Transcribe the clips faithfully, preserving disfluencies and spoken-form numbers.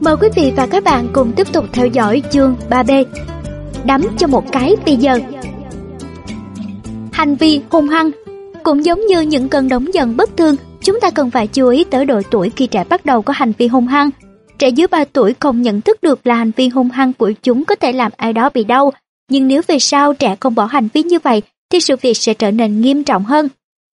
Mời quý vị và các bạn cùng tiếp tục theo dõi chương ba B. Đấm cho một cái bây giờ. Hành vi hung hăng cũng giống như những cơn nóng giận bất thường, chúng ta cần phải chú ý tới độ tuổi khi trẻ bắt đầu có hành vi hung hăng. Trẻ dưới ba tuổi không nhận thức được là hành vi hung hăng của chúng có thể làm ai đó bị đau, nhưng nếu về sau trẻ không bỏ hành vi như vậy thì sự việc sẽ trở nên nghiêm trọng hơn.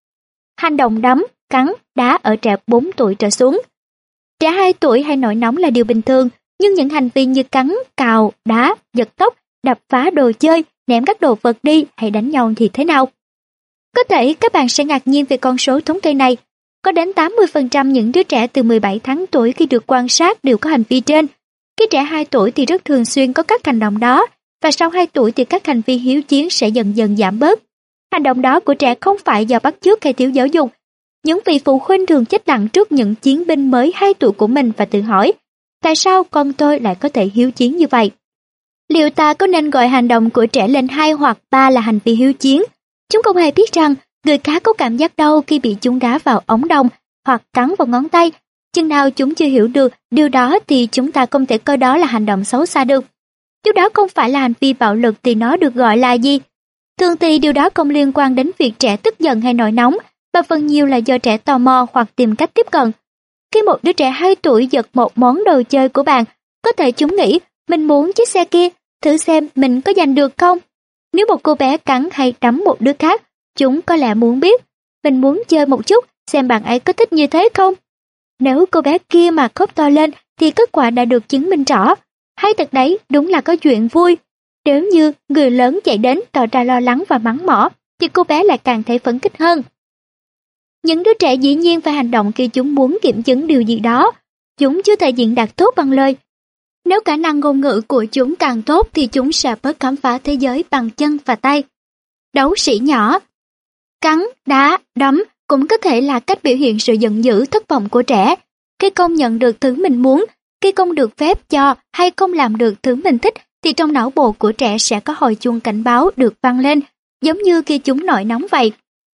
Hành động đấm, cắn, đá ở trẻ bốn tuổi trở xuống. Trẻ hai tuổi hay nổi nóng là điều bình thường, nhưng những hành vi như cắn, cào, đá, giật tóc, đập phá đồ chơi, ném các đồ vật đi hay đánh nhau thì thế nào? Có thể các bạn sẽ ngạc nhiên về con số thống kê này. Có đến tám mươi phần trăm những đứa trẻ từ mười bảy tháng tuổi khi được quan sát đều có hành vi trên. Khi trẻ hai tuổi thì rất thường xuyên có các hành động đó, và sau hai tuổi thì các hành vi hiếu chiến sẽ dần dần giảm bớt. Hành động đó của trẻ không phải do bắt chước hay thiếu giáo dục. Những vị phụ huynh thường chết lặng trước những chiến binh mới hai tuổi của mình và tự hỏi, tại sao con tôi lại có thể hiếu chiến như vậy? Liệu ta có nên gọi hành động của trẻ lên hai hoặc ba là hành vi hiếu chiến? Chúng không hề biết rằng người cá có cảm giác đau khi bị chúng đá vào ống đồng hoặc cắn vào ngón tay. Chừng nào chúng chưa hiểu được điều đó thì chúng ta không thể coi đó là hành động xấu xa được. Nếu đó không phải là hành vi bạo lực thì nó được gọi là gì? Thường thì điều đó không liên quan đến việc trẻ tức giận hay nổi nóng, mà phần nhiều là do trẻ tò mò hoặc tìm cách tiếp cận. Khi một đứa trẻ hai tuổi giật một món đồ chơi của bạn, có thể chúng nghĩ mình muốn chiếc xe kia, thử xem mình có giành được không. Nếu một cô bé cắn hay đấm một đứa khác, chúng có lẽ muốn biết, mình muốn chơi một chút, xem bạn ấy có thích như thế không. Nếu cô bé kia mà khóc to lên thì kết quả đã được chứng minh rõ. Hay thật đấy, đúng là có chuyện vui. Nếu như người lớn chạy đến tỏ ra lo lắng và mắng mỏ, thì cô bé lại càng thấy phấn khích hơn. Những đứa trẻ dĩ nhiên phải hành động khi chúng muốn kiểm chứng điều gì đó. Chúng chưa thể diễn đạt tốt bằng lời. Nếu khả năng ngôn ngữ của chúng càng tốt thì chúng sẽ bớt khám phá thế giới bằng chân và tay. Đấu sĩ nhỏ. Cắn, đá, đấm cũng có thể là cách biểu hiện sự giận dữ, thất vọng của trẻ. Khi không nhận được thứ mình muốn, khi không được phép cho hay không làm được thứ mình thích thì trong não bộ của trẻ sẽ có hồi chuông cảnh báo được vang lên, giống như khi chúng nổi nóng vậy.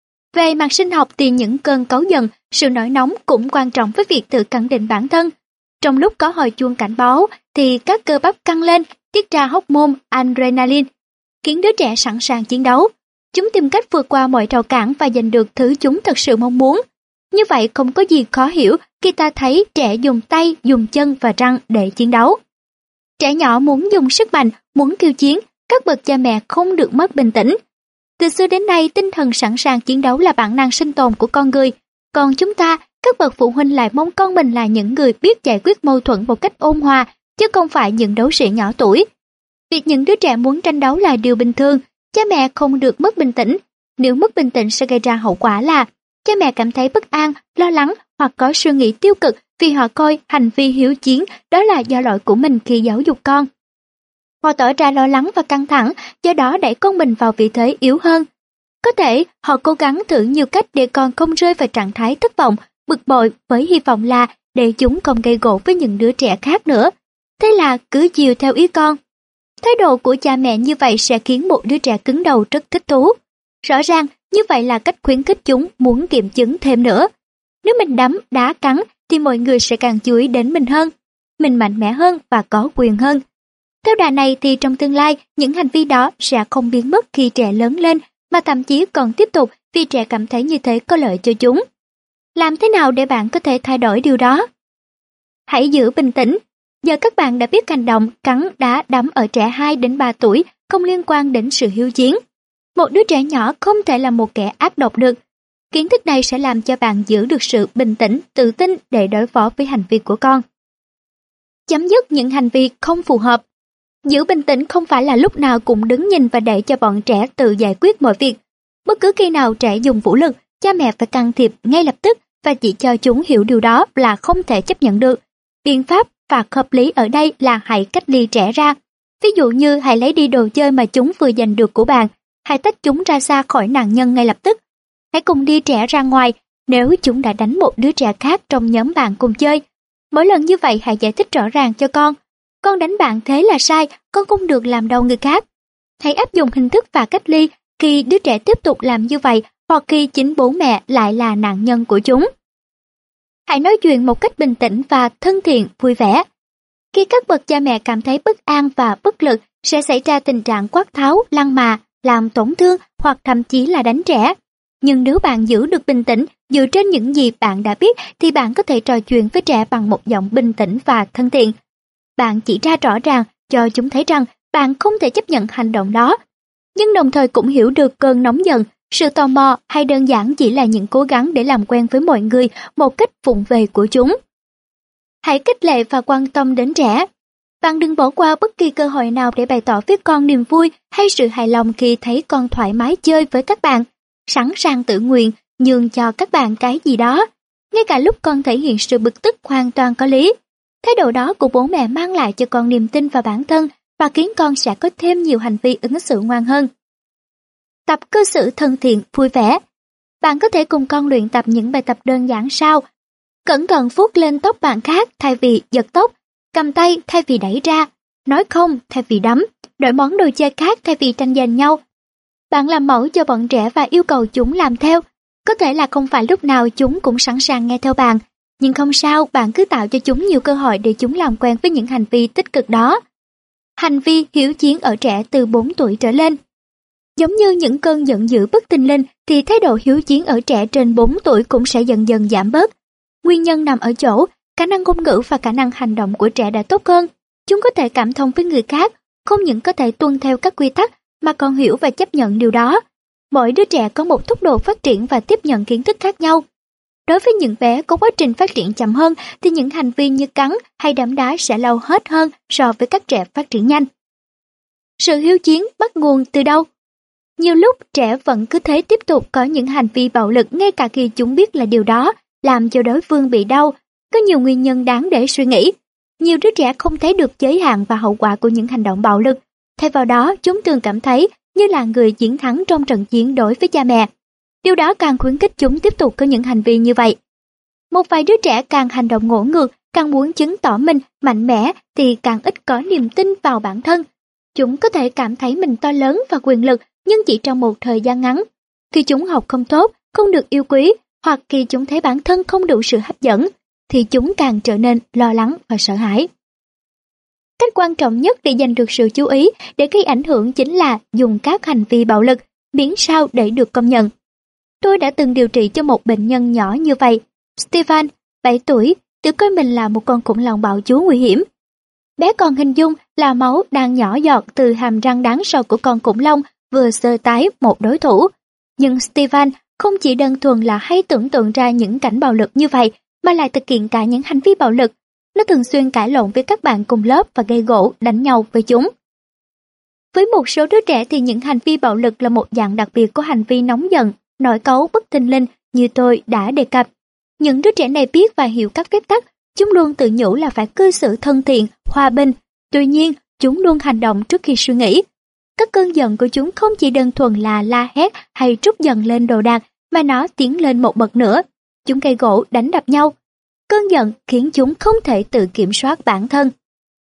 Về mặt sinh học thì những cơn cáu giận, sự nổi nóng cũng quan trọng với việc tự khẳng định bản thân. Trong lúc có hồi chuông cảnh báo thì các cơ bắp căng lên, tiết ra hormone adrenaline, khiến đứa trẻ sẵn sàng chiến đấu. Chúng tìm cách vượt qua mọi rào cản và giành được thứ chúng thật sự mong muốn. Như vậy không có gì khó hiểu khi ta thấy trẻ dùng tay, dùng chân và răng để chiến đấu. Trẻ nhỏ muốn dùng sức mạnh, muốn khiêu chiến, các bậc cha mẹ không được mất bình tĩnh. Từ xưa đến nay, tinh thần sẵn sàng chiến đấu là bản năng sinh tồn của con người. Còn chúng ta, các bậc phụ huynh lại mong con mình là những người biết giải quyết mâu thuẫn một cách ôn hòa, chứ không phải những đấu sĩ nhỏ tuổi. Việc những đứa trẻ muốn tranh đấu là điều bình thường, cha mẹ không được mất bình tĩnh. Nếu mất bình tĩnh sẽ gây ra hậu quả là cha mẹ cảm thấy bất an, lo lắng hoặc có suy nghĩ tiêu cực vì họ coi hành vi hiếu chiến đó là do lỗi của mình khi giáo dục con. Họ tỏ ra lo lắng và căng thẳng, do đó đẩy con mình vào vị thế yếu hơn. Có thể họ cố gắng thử nhiều cách để con không rơi vào trạng thái thất vọng, bực bội với hy vọng là để chúng không gây gổ với những đứa trẻ khác nữa. Thế là cứ chiều theo ý con. Thái độ của cha mẹ như vậy sẽ khiến một đứa trẻ cứng đầu rất thích thú. Rõ ràng như vậy là cách khuyến khích chúng muốn kiểm chứng thêm nữa. Nếu mình đấm, đá, cắn thì mọi người sẽ càng chú ý đến mình hơn. Mình mạnh mẽ hơn và có quyền hơn. Theo đà này thì trong tương lai, những hành vi đó sẽ không biến mất khi trẻ lớn lên, mà thậm chí còn tiếp tục vì trẻ cảm thấy như thế có lợi cho chúng. Làm thế nào để bạn có thể thay đổi điều đó? Hãy giữ bình tĩnh. Giờ các bạn đã biết hành động cắn, đá, đấm ở trẻ hai đến ba tuổi không liên quan đến sự hiếu chiến. Một đứa trẻ nhỏ không thể là một kẻ ác độc được. Kiến thức này sẽ làm cho bạn giữ được sự bình tĩnh, tự tin để đối phó với hành vi của con. Chấm dứt những hành vi không phù hợp. Giữ bình tĩnh không phải là lúc nào cũng đứng nhìn và để cho bọn trẻ tự giải quyết mọi việc. Bất cứ khi nào trẻ dùng vũ lực, cha mẹ phải can thiệp ngay lập tức và chỉ cho chúng hiểu điều đó là không thể chấp nhận được. Biện pháp phạt hợp lý ở đây là hãy cách ly trẻ ra. Ví dụ như hãy lấy đi đồ chơi mà chúng vừa giành được của bạn, hãy tách chúng ra xa khỏi nạn nhân ngay lập tức. Hãy cùng đi trẻ ra ngoài nếu chúng đã đánh một đứa trẻ khác trong nhóm bạn cùng chơi. Mỗi lần như vậy hãy giải thích rõ ràng cho con. Con đánh bạn thế là sai, con không được làm đau người khác. Hãy áp dụng hình thức phạt cách ly khi đứa trẻ tiếp tục làm như vậy hoặc khi chính bố mẹ lại là nạn nhân của chúng. Hãy nói chuyện một cách bình tĩnh và thân thiện, vui vẻ. Khi các bậc cha mẹ cảm thấy bất an và bất lực, sẽ xảy ra tình trạng quát tháo, lăng mạ, làm tổn thương hoặc thậm chí là đánh trẻ. Nhưng nếu bạn giữ được bình tĩnh dựa trên những gì bạn đã biết thì bạn có thể trò chuyện với trẻ bằng một giọng bình tĩnh và thân thiện. Bạn chỉ ra rõ ràng cho chúng thấy rằng bạn không thể chấp nhận hành động đó, nhưng đồng thời cũng hiểu được cơn nóng giận, sự tò mò hay đơn giản chỉ là những cố gắng để làm quen với mọi người một cách vụng về của chúng. Hãy khích lệ và quan tâm đến trẻ. Bạn đừng bỏ qua bất kỳ cơ hội nào để bày tỏ với con niềm vui hay sự hài lòng khi thấy con thoải mái chơi với các bạn, sẵn sàng tự nguyện nhường cho các bạn cái gì đó, ngay cả lúc con thể hiện sự bực tức hoàn toàn có lý. Thái độ đó của bố mẹ mang lại cho con niềm tin vào bản thân và khiến con sẽ có thêm nhiều hành vi ứng xử ngoan hơn. Tập cư xử thân thiện, vui vẻ. Bạn có thể cùng con luyện tập những bài tập đơn giản sau: cẩn thận vuốt lên tóc bạn khác thay vì giật tóc, cầm tay thay vì đẩy ra, nói không thay vì đấm, đổi món đồ chơi khác thay vì tranh giành nhau. Bạn làm mẫu cho bọn trẻ và yêu cầu chúng làm theo. Có thể là không phải lúc nào chúng cũng sẵn sàng nghe theo bạn, nhưng không sao, bạn cứ tạo cho chúng nhiều cơ hội để chúng làm quen với những hành vi tích cực đó. Hành vi hiếu chiến ở trẻ từ bốn tuổi trở lên. Giống như những cơn giận dữ bất thình lình thì thái độ hiếu chiến ở trẻ trên bốn tuổi cũng sẽ dần dần giảm bớt. Nguyên nhân nằm ở chỗ khả năng ngôn ngữ và khả năng hành động của trẻ đã tốt hơn. Chúng có thể cảm thông với người khác, không những có thể tuân theo các quy tắc mà còn hiểu và chấp nhận điều đó. Mỗi đứa trẻ có một tốc độ phát triển và tiếp nhận kiến thức khác nhau. Đối với những bé có quá trình phát triển chậm hơn thì những hành vi như cắn hay đấm đá sẽ lâu hết hơn so với các trẻ phát triển nhanh. Sự hiếu chiến bắt nguồn từ đâu? Nhiều lúc trẻ vẫn cứ thế tiếp tục có những hành vi bạo lực ngay cả khi chúng biết là điều đó làm cho đối phương bị đau. Có nhiều nguyên nhân đáng để suy nghĩ. Nhiều đứa trẻ không thấy được giới hạn và hậu quả của những hành động bạo lực. Thay vào đó, chúng thường cảm thấy như là người chiến thắng trong trận chiến đối với cha mẹ. Điều đó càng khuyến khích chúng tiếp tục có những hành vi như vậy. Một vài đứa trẻ càng hành động ngỗ ngược, càng muốn chứng tỏ mình mạnh mẽ thì càng ít có niềm tin vào bản thân. Chúng có thể cảm thấy mình to lớn và quyền lực nhưng chỉ trong một thời gian ngắn. Khi chúng học không tốt, không được yêu quý, hoặc khi chúng thấy bản thân không đủ sự hấp dẫn, thì chúng càng trở nên lo lắng và sợ hãi. Cách quan trọng nhất để giành được sự chú ý để gây ảnh hưởng chính là dùng các hành vi bạo lực, miễn sao để được công nhận. Tôi đã từng điều trị cho một bệnh nhân nhỏ như vậy. Stephen, bảy tuổi, tự coi mình là một con khủng long bạo chúa nguy hiểm. Bé còn hình dung là máu đang nhỏ giọt từ hàm răng đáng sợ của con khủng long vừa sơ tái một đối thủ. Nhưng Stephen không chỉ đơn thuần là hay tưởng tượng ra những cảnh bạo lực như vậy, mà lại thực hiện cả những hành vi bạo lực. Nó thường xuyên cãi lộn với các bạn cùng lớp và gây gổ, đánh nhau với chúng. Với một số đứa trẻ thì những hành vi bạo lực là một dạng đặc biệt của hành vi nóng giận, nổi cáu bất thình lình như tôi đã đề cập. Những đứa trẻ này biết và hiểu các phép tắc, chúng luôn tự nhủ là phải cư xử thân thiện, hòa bình. Tuy nhiên, chúng luôn hành động trước khi suy nghĩ. Các cơn giận của chúng không chỉ đơn thuần là la hét hay trút giận lên đồ đạc, mà nó tiến lên một bậc nữa. Chúng gây gổ, đánh đập nhau. Cơn giận khiến chúng không thể tự kiểm soát bản thân.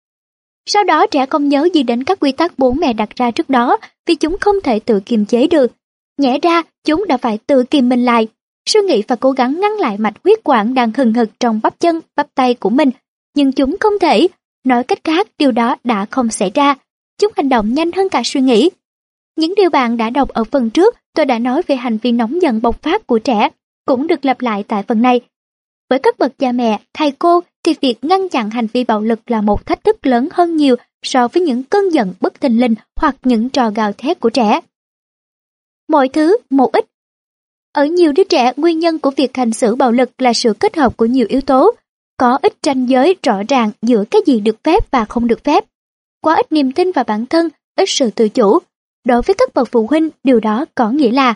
Sau đó trẻ không nhớ gì đến các quy tắc bố mẹ đặt ra trước đó vì chúng không thể tự kiềm chế được. Nhẽ ra chúng đã phải tự kìm mình lại, suy nghĩ và cố gắng ngăn lại mạch huyết quản đang hừng hực trong bắp chân, bắp tay của mình. Nhưng chúng không thể. Nói cách khác, điều đó đã không xảy ra. Chúng hành động nhanh hơn cả suy nghĩ. Những điều bạn đã đọc ở phần trước, tôi đã nói về hành vi nóng giận bộc phát của trẻ, cũng được lặp lại tại phần này. Với các bậc cha mẹ, thầy cô thì việc ngăn chặn hành vi bạo lực là một thách thức lớn hơn nhiều so với những cơn giận bất thình lình hoặc những trò gào thét của trẻ. Mọi thứ một ít. Ở nhiều đứa trẻ, nguyên nhân của việc hành xử bạo lực là sự kết hợp của nhiều yếu tố. Có ít ranh giới rõ ràng giữa cái gì được phép và không được phép. Quá ít niềm tin vào bản thân, ít sự tự chủ. Đối với các bậc phụ huynh, điều đó có nghĩa là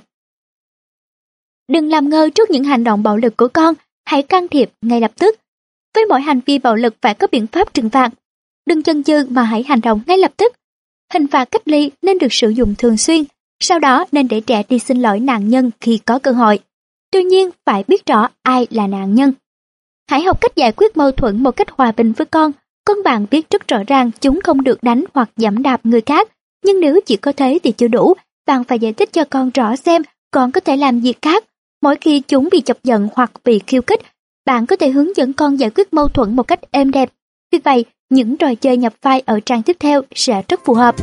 đừng làm ngơ trước những hành động bạo lực của con, hãy can thiệp ngay lập tức. Với mỗi hành vi bạo lực phải có biện pháp trừng phạt. Đừng chần chừ mà hãy hành động ngay lập tức. Hình phạt cách ly nên được sử dụng thường xuyên, sau đó nên để trẻ đi xin lỗi nạn nhân khi có cơ hội. Tuy nhiên, phải biết rõ ai là nạn nhân. Hãy học cách giải quyết mâu thuẫn một cách hòa bình với con. Con bạn biết rất rõ ràng chúng không được đánh hoặc giẫm đạp người khác, nhưng nếu chỉ có thế thì chưa đủ. Bạn phải giải thích cho con rõ xem con có thể làm gì khác. Mỗi khi chúng bị chọc giận hoặc bị khiêu khích, bạn có thể hướng dẫn con giải quyết mâu thuẫn một cách êm đẹp. Vì vậy, những trò chơi nhập vai ở trang tiếp theo sẽ rất phù hợp.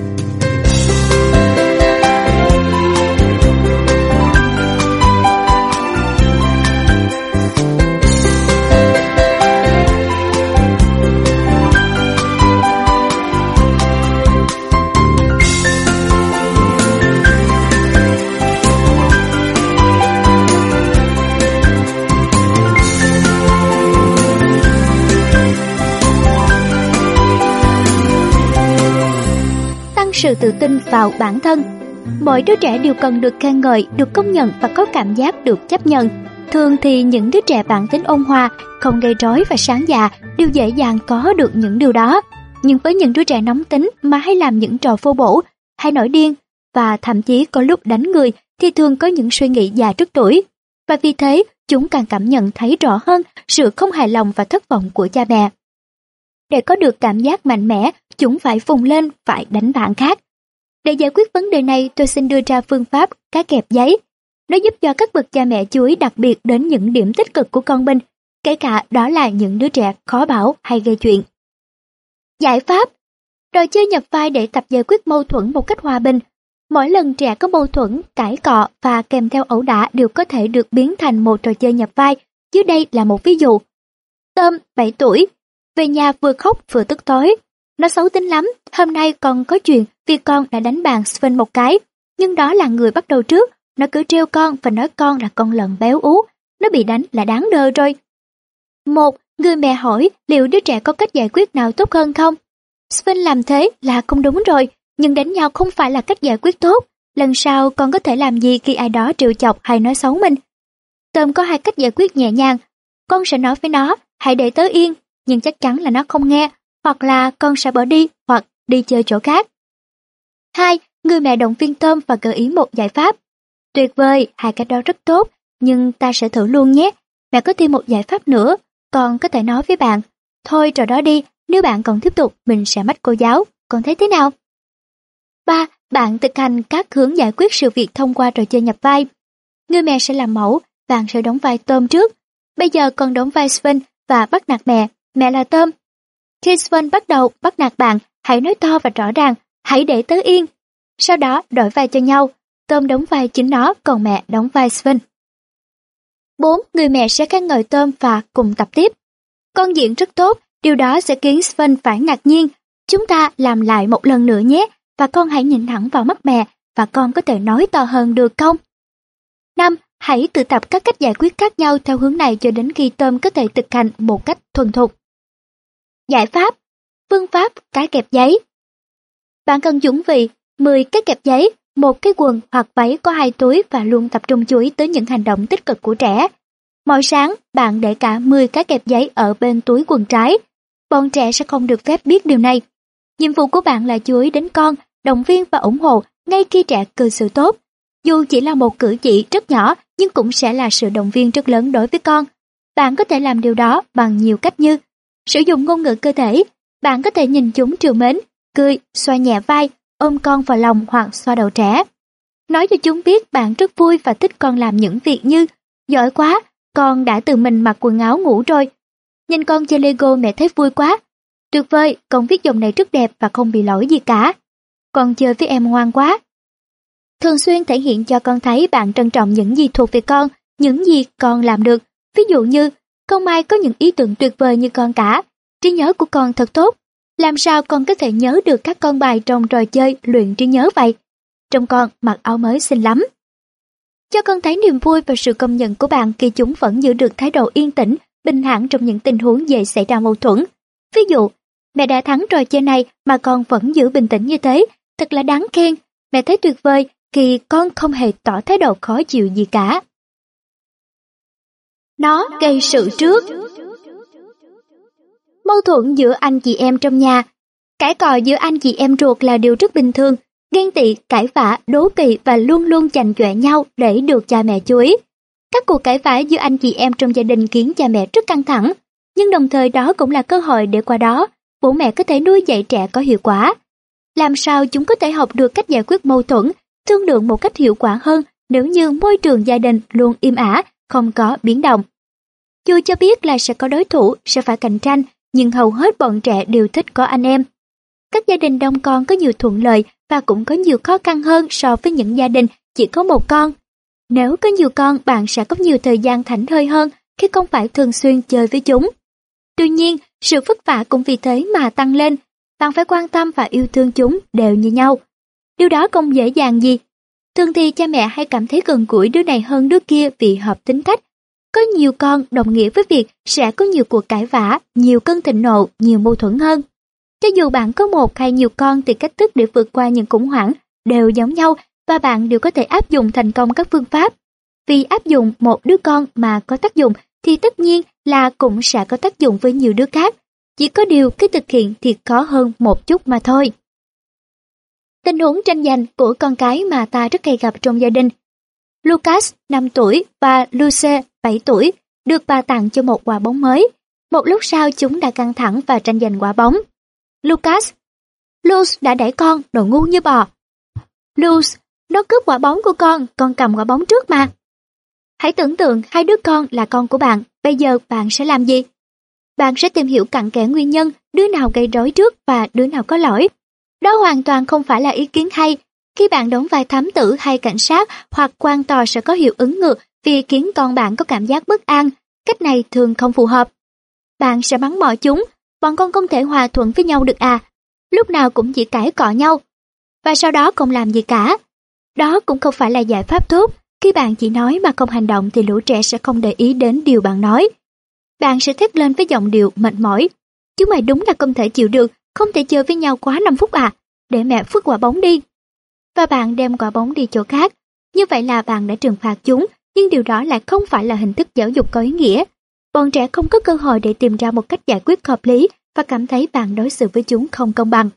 Sự tự tin vào bản thân. Mỗi đứa trẻ đều cần được khen ngợi, được công nhận và có cảm giác được chấp nhận. Thường thì những đứa trẻ bản tính ôn hòa, không gây rối và sáng dạ đều dễ dàng có được những điều đó. Nhưng với những đứa trẻ nóng tính mà hay làm những trò vô bổ, hay nổi điên và thậm chí có lúc đánh người thì thường có những suy nghĩ già trước tuổi. Và vì thế, chúng càng cảm nhận thấy rõ hơn sự không hài lòng và thất vọng của cha mẹ. Để có được cảm giác mạnh mẽ, chúng phải vùng lên, phải đánh bạn khác. Để giải quyết vấn đề này, tôi xin đưa ra phương pháp cá kẹp giấy. Nó giúp cho các bậc cha mẹ chú ý đặc biệt đến những điểm tích cực của con mình, kể cả đó là những đứa trẻ khó bảo hay gây chuyện. Giải pháp: trò chơi nhập vai để tập giải quyết mâu thuẫn một cách hòa bình. Mỗi lần trẻ có mâu thuẫn, cãi cọ và kèm theo ẩu đả đều có thể được biến thành một trò chơi nhập vai. Dưới đây là một ví dụ. Tôm, bảy tuổi, về nhà vừa khóc vừa tức tối. Nó xấu tính lắm, hôm nay con có chuyện vì con đã đánh bạn Sven một cái. Nhưng đó là người bắt đầu trước, nó cứ trêu con và nói con là con lợn béo ú. Nó bị đánh là đáng đơ rồi. Một, người mẹ hỏi liệu đứa trẻ có cách giải quyết nào tốt hơn không? Sven làm thế là không đúng rồi, nhưng đánh nhau không phải là cách giải quyết tốt. Lần sau con có thể làm gì khi ai đó trêu chọc hay nói xấu mình? Tôm có hai cách giải quyết nhẹ nhàng. Con sẽ nói với nó, hãy để tớ yên, nhưng chắc chắn là nó không nghe, hoặc là con sẽ bỏ đi, hoặc đi chơi chỗ khác. Hai, người mẹ động viên Tôm và gợi ý một giải pháp. Tuyệt vời, hai cái đó rất tốt, nhưng ta sẽ thử luôn nhé. Mẹ có thêm một giải pháp nữa, con có thể nói với bạn, thôi trò đó đi, nếu bạn còn tiếp tục, mình sẽ mách cô giáo, con thấy thế nào? Ba, bạn thực hành các hướng giải quyết sự việc thông qua trò chơi nhập vai. Người mẹ sẽ làm mẫu, bạn sẽ đóng vai Tôm trước. Bây giờ con đóng vai Sven và bắt nạt mẹ, mẹ là Tôm. Khi Sven bắt đầu bắt nạt bạn, hãy nói to và rõ ràng, hãy để tớ yên. Sau đó đổi vai cho nhau, Tôm đóng vai chính nó, còn mẹ đóng vai Sven. Bốn, người mẹ sẽ khen ngợi Tôm và cùng tập tiếp. Con diễn rất tốt, điều đó sẽ khiến Sven phải ngạc nhiên. Chúng ta làm lại một lần nữa nhé, và con hãy nhìn thẳng vào mắt mẹ, và con có thể nói to hơn được không? Năm, hãy tự tập các cách giải quyết khác nhau theo hướng này cho đến khi Tôm có thể thực hành một cách thuần thục. Giải pháp: phương pháp cái kẹp giấy. Bạn cần chuẩn bị mười cái kẹp giấy, một cái quần hoặc váy có hai túi và luôn tập trung chú ý tới những hành động tích cực của trẻ. Mỗi sáng, bạn để cả mười cái kẹp giấy ở bên túi quần trái. Bọn trẻ sẽ không được phép biết điều này. Nhiệm vụ của bạn là chú ý đến con, động viên và ủng hộ ngay khi trẻ cư xử tốt. Dù chỉ là một cử chỉ rất nhỏ, nhưng cũng sẽ là sự động viên rất lớn đối với con. Bạn có thể làm điều đó bằng nhiều cách như sử dụng ngôn ngữ cơ thể. Bạn có thể nhìn chúng trìu mến, cười, xoa nhẹ vai, ôm con vào lòng hoặc xoa đầu trẻ. Nói cho chúng biết bạn rất vui và thích con làm những việc như giỏi quá, con đã tự mình mặc quần áo ngủ rồi. Nhìn con chơi Lego mẹ thấy vui quá. Tuyệt vời, con viết dòng này rất đẹp và không bị lỗi gì cả. Con chơi với em ngoan quá. Thường xuyên thể hiện cho con thấy bạn trân trọng những gì thuộc về con, những gì con làm được. Ví dụ như, con Mai có những ý tưởng tuyệt vời như con cả. Trí nhớ của con thật tốt. Làm sao con có thể nhớ được các con bài trong trò chơi luyện trí nhớ vậy? Trông con mặc áo mới xinh lắm. Cho con thấy niềm vui và sự công nhận của bạn khi chúng vẫn giữ được thái độ yên tĩnh, bình thản trong những tình huống dễ xảy ra mâu thuẫn. Ví dụ, mẹ đã thắng trò chơi này mà con vẫn giữ bình tĩnh như thế, thật là đáng khen. Mẹ thấy tuyệt vời khi con không hề tỏ thái độ khó chịu gì cả. Nó gây sự trước. Mâu thuẫn giữa anh chị em trong nhà. Cãi cọ giữa anh chị em ruột là điều rất bình thường. Ghen tị, cãi vã, đố kỵ và luôn luôn chành chọe nhau để được cha mẹ chú ý. Các cuộc cãi vã giữa anh chị em trong gia đình khiến cha mẹ rất căng thẳng, nhưng đồng thời đó cũng là cơ hội để qua đó bố mẹ có thể nuôi dạy trẻ có hiệu quả. Làm sao chúng có thể học được cách giải quyết mâu thuẫn, thương lượng một cách hiệu quả hơn nếu như môi trường gia đình luôn im ả, không có biến động. Dù cho biết là sẽ có đối thủ, sẽ phải cạnh tranh, nhưng hầu hết bọn trẻ đều thích có anh em. Các gia đình đông con có nhiều thuận lợi và cũng có nhiều khó khăn hơn so với những gia đình chỉ có một con. Nếu có nhiều con, bạn sẽ có nhiều thời gian thảnh thơi hơn khi không phải thường xuyên chơi với chúng. Tuy nhiên, sự vất vả cũng vì thế mà tăng lên. Bạn phải quan tâm và yêu thương chúng đều như nhau. Điều đó không dễ dàng gì. Thường thì cha mẹ hay cảm thấy gần gũi đứa này hơn đứa kia vì hợp tính cách. Có nhiều con đồng nghĩa với việc sẽ có nhiều cuộc cãi vã, nhiều cơn thịnh nộ, nhiều mâu thuẫn hơn. Cho dù bạn có một hay nhiều con thì cách thức để vượt qua những khủng hoảng đều giống nhau và bạn đều có thể áp dụng thành công các phương pháp. Vì áp dụng một đứa con mà có tác dụng thì tất nhiên là cũng sẽ có tác dụng với nhiều đứa khác. Chỉ có điều cái thực hiện thì khó hơn một chút mà thôi. Tình huống tranh giành của con cái mà ta rất hay gặp trong gia đình. Lucas, năm tuổi và Luce, bảy tuổi, được bà tặng cho một quả bóng mới. Một lúc sau chúng đã căng thẳng và tranh giành quả bóng. Lucas, Luz đã đẩy con, đồ ngu như bò. Luz, nó cướp quả bóng của con, con cầm quả bóng trước mà. Hãy tưởng tượng hai đứa con là con của bạn, bây giờ bạn sẽ làm gì? Bạn sẽ tìm hiểu cặn kẽ nguyên nhân, đứa nào gây rối trước và đứa nào có lỗi. Đó hoàn toàn không phải là ý kiến hay. Khi bạn đóng vai thám tử hay cảnh sát hoặc quan tòa sẽ có hiệu ứng ngược vì khiến con bạn có cảm giác bất an. Cách này thường không phù hợp. Bạn sẽ mắng mỏ chúng, bọn con không thể hòa thuận với nhau được à. Lúc nào cũng chỉ cãi cọ nhau. Và sau đó không làm gì cả. Đó cũng không phải là giải pháp tốt. Khi bạn chỉ nói mà không hành động thì lũ trẻ sẽ không để ý đến điều bạn nói. Bạn sẽ thét lên với giọng điệu mệt mỏi. Chúng mày đúng là không thể chịu được, không thể chơi với nhau quá năm phút à, để mẹ vứt quả bóng đi. Và bạn đem quả bóng đi chỗ khác. Như vậy là bạn đã trừng phạt chúng, nhưng điều đó lại không phải là hình thức giáo dục có ý nghĩa. Bọn trẻ không có cơ hội để tìm ra một cách giải quyết hợp lý và cảm thấy bạn đối xử với chúng không công bằng.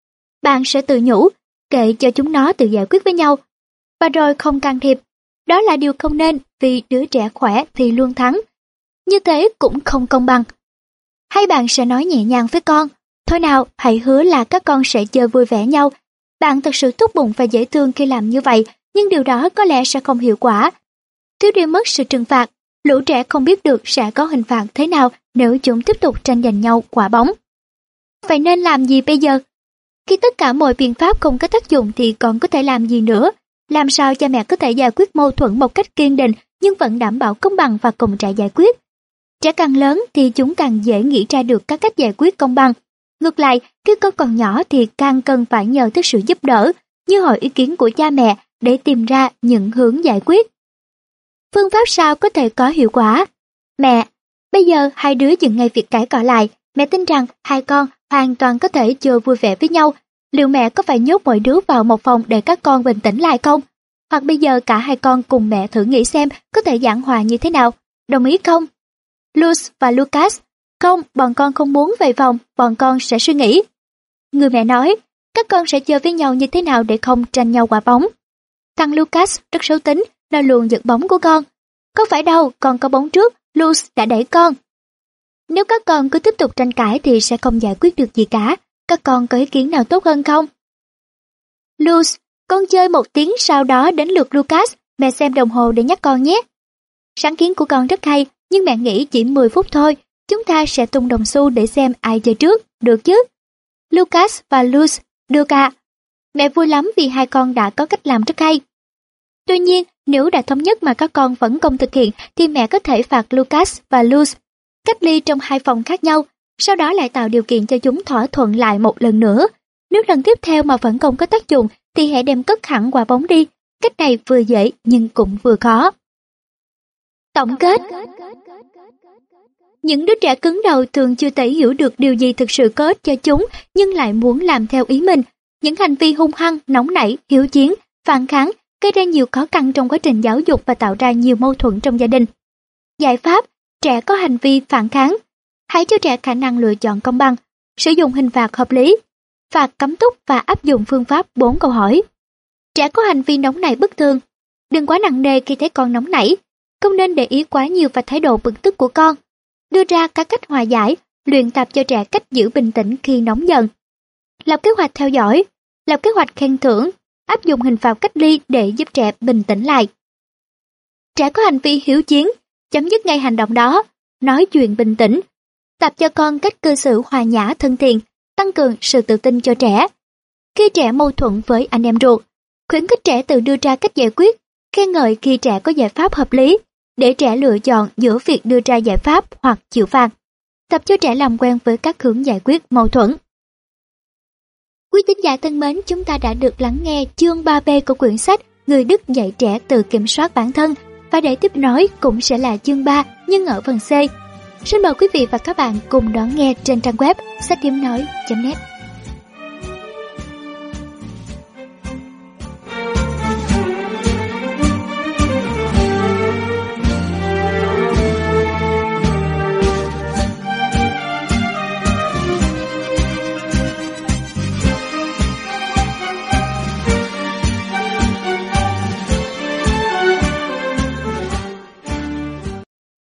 Bạn sẽ tự nhủ, kệ cho chúng nó tự giải quyết với nhau, và rồi không can thiệp. Đó là điều không nên vì đứa trẻ khỏe thì luôn thắng. Như thế cũng không công bằng. Hay bạn sẽ nói nhẹ nhàng với con, thôi nào, hãy hứa là các con sẽ chơi vui vẻ nhau. Bạn thật sự tốt bụng và dễ thương khi làm như vậy, nhưng điều đó có lẽ sẽ không hiệu quả. Thiếu đi mất sự trừng phạt, lũ trẻ không biết được sẽ có hình phạt thế nào nếu chúng tiếp tục tranh giành nhau quả bóng. Vậy nên làm gì bây giờ? Khi tất cả mọi biện pháp không có tác dụng thì còn có thể làm gì nữa? Làm sao cha mẹ có thể giải quyết mâu thuẫn một cách kiên định nhưng vẫn đảm bảo công bằng và cùng trẻ giải quyết? Trẻ càng lớn thì chúng càng dễ nghĩ ra được các cách giải quyết công bằng. Ngược lại, khi con còn nhỏ thì càng cần phải nhờ tới sự giúp đỡ, như hỏi ý kiến của cha mẹ để tìm ra những hướng giải quyết. Phương pháp sao có thể có hiệu quả? Mẹ, bây giờ hai đứa dừng ngay việc cãi cọ lại. Mẹ tin rằng hai con hoàn toàn có thể chơi vui vẻ với nhau. Liệu mẹ có phải nhốt mỗi đứa vào một phòng để các con bình tĩnh lại không? Hoặc bây giờ cả hai con cùng mẹ thử nghĩ xem có thể giảng hòa như thế nào. Đồng ý không? Luz và Lucas, không, bọn con không muốn về phòng, bọn con sẽ suy nghĩ. Người mẹ nói, các con sẽ chơi với nhau như thế nào để không tranh nhau quả bóng. Thằng Lucas rất xấu tính, nó luôn giật bóng của con. Có phải đâu, con có bóng trước, Luz đã đẩy con. Nếu các con cứ tiếp tục tranh cãi thì sẽ không giải quyết được gì cả. Các con có ý kiến nào tốt hơn không? Luz, con chơi một tiếng sau đó đến lượt Lucas, mẹ xem đồng hồ để nhắc con nhé. Sáng kiến của con rất hay, nhưng mẹ nghĩ chỉ mười phút thôi, chúng ta sẽ tung đồng xu để xem ai chơi trước, được chứ? Lucas và Luz, được à? Mẹ vui lắm vì hai con đã có cách làm rất hay. Tuy nhiên, nếu đã thống nhất mà các con vẫn không thực hiện thì mẹ có thể phạt Lucas và Luz cách ly trong hai phòng khác nhau, sau đó lại tạo điều kiện cho chúng thỏa thuận lại một lần nữa. Nếu lần tiếp theo mà vẫn không có tác dụng thì hãy đem cất hẳn quả bóng đi. Cách này vừa dễ nhưng cũng vừa khó. Tổng kết. Những đứa trẻ cứng đầu thường chưa thể hiểu được điều gì thực sự có ích cho chúng nhưng lại muốn làm theo ý mình. Những hành vi hung hăng, nóng nảy, hiếu chiến, phản kháng gây ra nhiều khó khăn trong quá trình giáo dục và tạo ra nhiều mâu thuẫn trong gia đình. Giải pháp, trẻ có hành vi phản kháng. Hãy cho trẻ khả năng lựa chọn công bằng, sử dụng hình phạt hợp lý, phạt cấm túc và áp dụng phương pháp bốn câu hỏi. Trẻ có hành vi nóng nảy bất thường. Đừng quá nặng nề khi thấy con nóng nảy. Không nên để ý quá nhiều vào thái độ bực tức của con. Đưa ra các cách hòa giải, luyện tập cho trẻ cách giữ bình tĩnh khi nóng giận. Lập kế hoạch theo dõi, lập kế hoạch khen thưởng, áp dụng hình phạt cách ly để giúp trẻ bình tĩnh lại. Trẻ có hành vi hiếu chiến, chấm dứt ngay hành động đó, nói chuyện bình tĩnh. Tập cho con cách cư xử hòa nhã thân thiện, tăng cường sự tự tin cho trẻ. Khi trẻ mâu thuẫn với anh em ruột, khuyến khích trẻ tự đưa ra cách giải quyết, khen ngợi khi trẻ có giải pháp hợp lý, để trẻ lựa chọn giữa việc đưa ra giải pháp hoặc chịu phạt. Tập cho trẻ làm quen với các hướng giải quyết mâu thuẫn. Quý thính giả thân mến, chúng ta đã được lắng nghe chương ba B của quyển sách Người Đức dạy trẻ tự kiểm soát bản thân, và để tiếp nói cũng sẽ là chương ba nhưng ở phần C. Xin mời quý vị và các bạn cùng đón nghe trên trang web sách điểm nói chấm net.